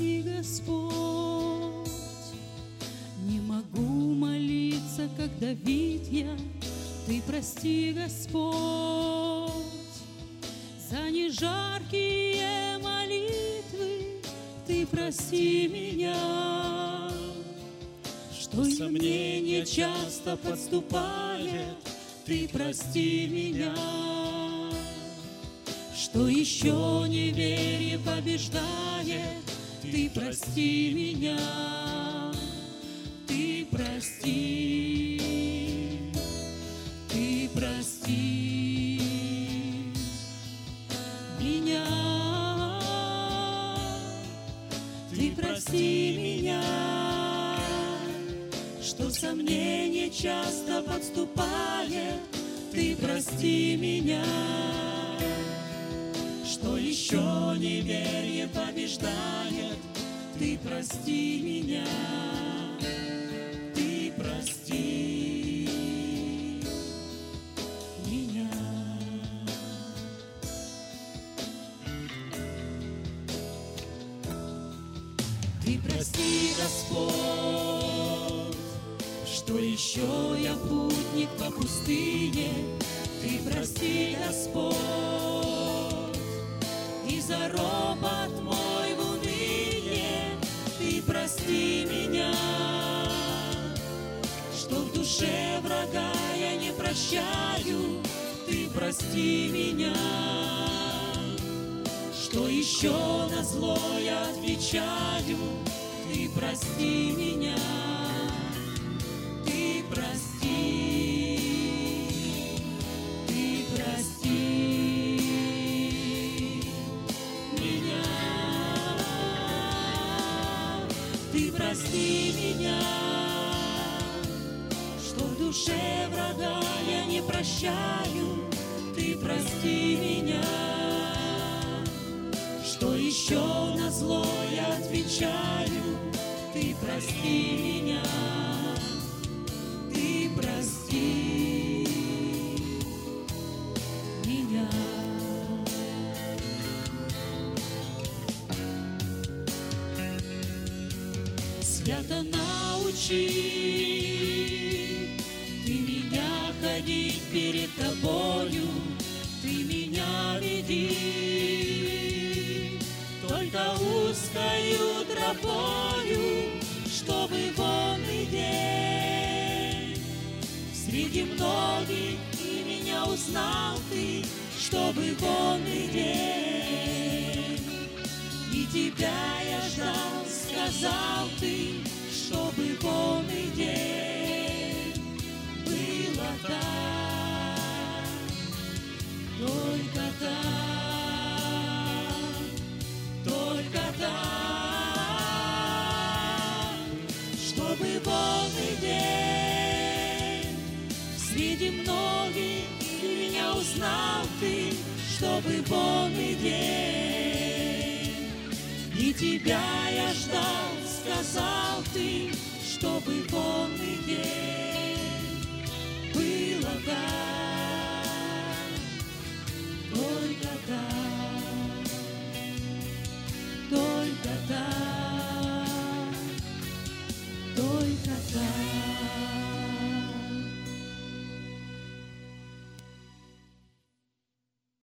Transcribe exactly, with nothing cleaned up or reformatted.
прости, Господь. Не могу молиться, как Давид я, Ты прости, Господь. За нежаркие молитвы Ты прости меня. Что сомнение часто подступает, Ты прости меня. Что еще неверие побеждает, Ты прости меня. Ты прости, Ты прости меня. Ты прости меня. Что сомнение часто подступает, Ты прости меня. Что еще неверие побеждает, Ты прости меня. Ты прости меня. Ты прости, Господь, что еще я путник по пустыне. Ты прости, Господь, и за ропот мой в уныние. Ты прости меня, что в душе врага я не прощаю. Ты прости меня, что еще на зло я отвечаю. Ты прости меня. Ты прости, Ты прости меня. Ты прости меня, что в душе врага я не прощаю. Ты прости меня, что еще на зло я отвечаю. Ты прости меня. Ты прости меня. Свято научи Ты меня ходить перед Тобою. Ты меня веди только узкою тропою, чтобы волный день среди многих и меня узнал Ты, чтобы волный день. И Тебя я ждал, сказал Ты, чтобы волный день было так, только так, только так, чтобы волный день среди многих и меня узнал Ты, чтобы волный день. И Тебя я ждал, сказал Ты, чтобы волный день было так, только так, только так, только так.